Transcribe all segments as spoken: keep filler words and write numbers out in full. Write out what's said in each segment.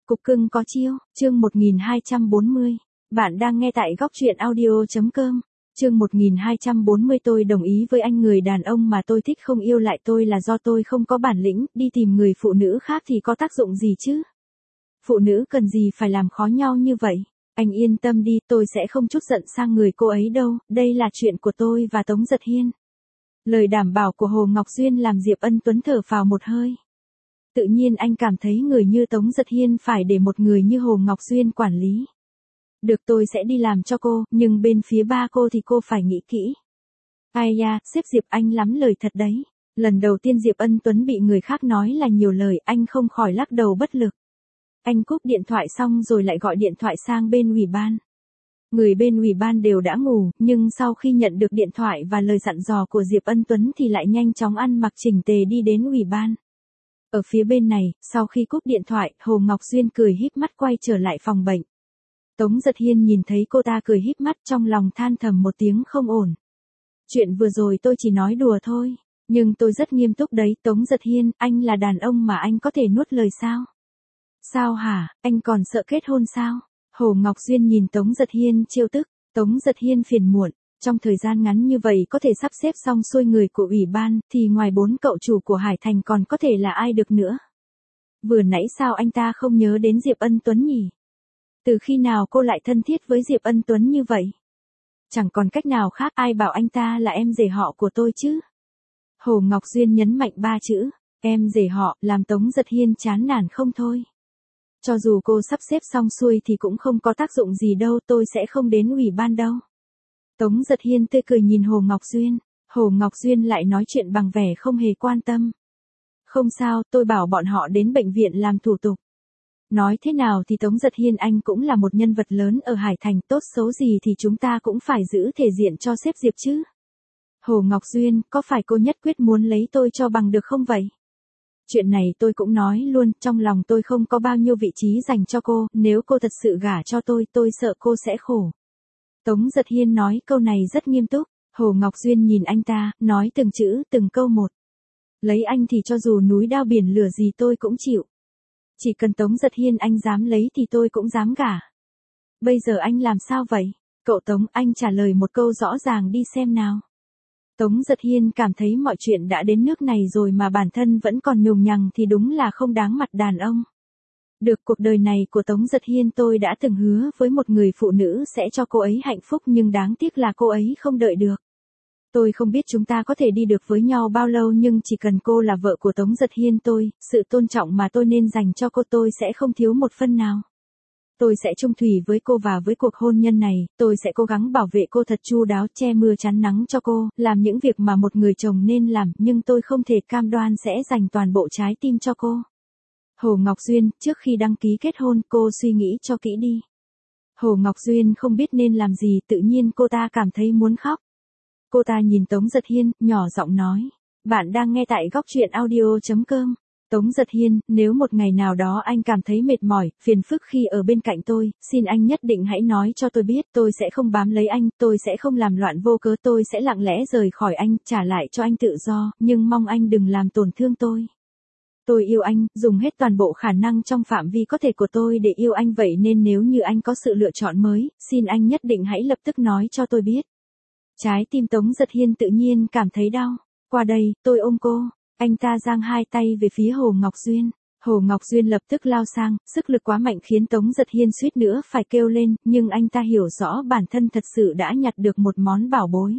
Cục cưng có chiêu, chương một nghìn hai trăm bốn mươi. Bạn đang nghe tại góc truyện audio.com. Chương một nghìn hai trăm bốn mươi. Tôi đồng ý với anh, người đàn ông mà tôi thích không yêu lại tôi là do tôi không có bản lĩnh, đi tìm người phụ nữ khác thì có tác dụng gì chứ? Phụ nữ cần gì phải làm khó nhau như vậy? Anh yên tâm đi, tôi sẽ không trút giận sang người cô ấy đâu, đây là chuyện của tôi và Tống Giật Hiên. Lời đảm bảo của Hồ Ngọc Duyên làm Diệp Ân Tuấn thở phào một hơi. Tự nhiên anh cảm thấy người như Tống Giật Hiên phải để một người như Hồ Ngọc Duyên quản lý. Được, tôi sẽ đi làm cho cô, nhưng bên phía ba cô thì cô phải nghĩ kỹ. Ai da, sếp Diệp anh lắm lời thật đấy. Lần đầu tiên Diệp Ân Tuấn bị người khác nói là nhiều lời, anh không khỏi lắc đầu bất lực. Anh cúp điện thoại xong rồi lại gọi điện thoại sang bên ủy ban. Người bên ủy ban đều đã ngủ, nhưng sau khi nhận được điện thoại và lời dặn dò của Diệp Ân Tuấn thì lại nhanh chóng ăn mặc chỉnh tề đi đến ủy ban. Ở phía bên này, sau khi cúp điện thoại, Hồ Ngọc Duyên cười híp mắt quay trở lại phòng bệnh. Tống Giật Hiên nhìn thấy cô ta cười híp mắt trong lòng than thầm một tiếng không ổn. Chuyện vừa rồi tôi chỉ nói đùa thôi, nhưng tôi rất nghiêm túc đấy. Tống Giật Hiên, anh là đàn ông mà anh có thể nuốt lời sao? Sao hả, anh còn sợ kết hôn sao? Hồ Ngọc Duyên nhìn Tống Giật Hiên trêu tức. Tống Giật Hiên phiền muộn. Trong thời gian ngắn như vậy có thể sắp xếp xong xuôi người của ủy ban, thì ngoài bốn cậu chủ của Hải Thành còn có thể là ai được nữa? Vừa nãy sao anh ta không nhớ đến Diệp Ân Tuấn nhỉ? Từ khi nào cô lại thân thiết với Diệp Ân Tuấn như vậy? Chẳng còn cách nào khác, ai bảo anh ta là em rể họ của tôi chứ? Hồ Ngọc Duyên nhấn mạnh ba chữ, em rể họ, làm Tống Giật Hiên chán nản không thôi. Cho dù cô sắp xếp xong xuôi thì cũng không có tác dụng gì đâu, tôi sẽ không đến ủy ban đâu. Tống Giật Hiên tươi cười nhìn Hồ Ngọc Duyên. Hồ Ngọc Duyên lại nói chuyện bằng vẻ không hề quan tâm. Không sao, tôi bảo bọn họ đến bệnh viện làm thủ tục. Nói thế nào thì Tống Giật Hiên anh cũng là một nhân vật lớn ở Hải Thành, tốt xấu gì thì chúng ta cũng phải giữ thể diện cho sếp Diệp chứ. Hồ Ngọc Duyên, có phải cô nhất quyết muốn lấy tôi cho bằng được không vậy? Chuyện này tôi cũng nói luôn, trong lòng tôi không có bao nhiêu vị trí dành cho cô, nếu cô thật sự gả cho tôi, tôi sợ cô sẽ khổ. Tống Giật Hiên nói câu này rất nghiêm túc. Hồ Ngọc Duyên nhìn anh ta, nói từng chữ, từng câu một. Lấy anh thì cho dù núi đao biển lửa gì tôi cũng chịu. Chỉ cần Tống Giật Hiên anh dám lấy thì tôi cũng dám gả. Bây giờ anh làm sao vậy? Cậu Tống, anh trả lời một câu rõ ràng đi xem nào. Tống Giật Hiên cảm thấy mọi chuyện đã đến nước này rồi mà bản thân vẫn còn nhùng nhằng thì đúng là không đáng mặt đàn ông. Được, cuộc đời này của Tống Giật Hiên tôi đã từng hứa với một người phụ nữ sẽ cho cô ấy hạnh phúc, nhưng đáng tiếc là cô ấy không đợi được. Tôi không biết chúng ta có thể đi được với nhau bao lâu, nhưng chỉ cần cô là vợ của Tống Giật Hiên tôi, sự tôn trọng mà tôi nên dành cho cô tôi sẽ không thiếu một phân nào. Tôi sẽ chung thủy với cô và với cuộc hôn nhân này, tôi sẽ cố gắng bảo vệ cô thật chu đáo, che mưa chắn nắng cho cô, làm những việc mà một người chồng nên làm, nhưng tôi không thể cam đoan sẽ dành toàn bộ trái tim cho cô. Hồ Ngọc Duyên, trước khi đăng ký kết hôn, cô suy nghĩ cho kỹ đi. Hồ Ngọc Duyên không biết nên làm gì, tự nhiên cô ta cảm thấy muốn khóc. Cô ta nhìn Tống Giật Hiên, nhỏ giọng nói. Bạn đang nghe tại góc truyện audio.com. Tống Giật Hiên, nếu một ngày nào đó anh cảm thấy mệt mỏi, phiền phức khi ở bên cạnh tôi, xin anh nhất định hãy nói cho tôi biết, tôi sẽ không bám lấy anh, tôi sẽ không làm loạn vô cớ, tôi sẽ lặng lẽ rời khỏi anh, trả lại cho anh tự do, nhưng mong anh đừng làm tổn thương tôi. Tôi yêu anh, dùng hết toàn bộ khả năng trong phạm vi có thể của tôi để yêu anh, vậy nên nếu như anh có sự lựa chọn mới, xin anh nhất định hãy lập tức nói cho tôi biết. Trái tim Tống Giật Hiên tự nhiên cảm thấy đau. Qua đây, tôi ôm cô. Anh ta giang hai tay về phía Hồ Ngọc Duyên. Hồ Ngọc Duyên lập tức lao sang, sức lực quá mạnh khiến Tống Giật Hiên suýt nữa phải kêu lên, nhưng anh ta hiểu rõ bản thân thật sự đã nhặt được một món bảo bối.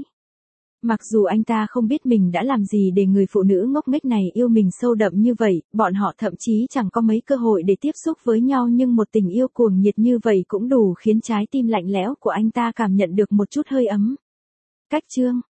Mặc dù anh ta không biết mình đã làm gì để người phụ nữ ngốc nghếch này yêu mình sâu đậm như vậy, bọn họ thậm chí chẳng có mấy cơ hội để tiếp xúc với nhau, nhưng một tình yêu cuồng nhiệt như vậy cũng đủ khiến trái tim lạnh lẽo của anh ta cảm nhận được một chút hơi ấm. Cách chương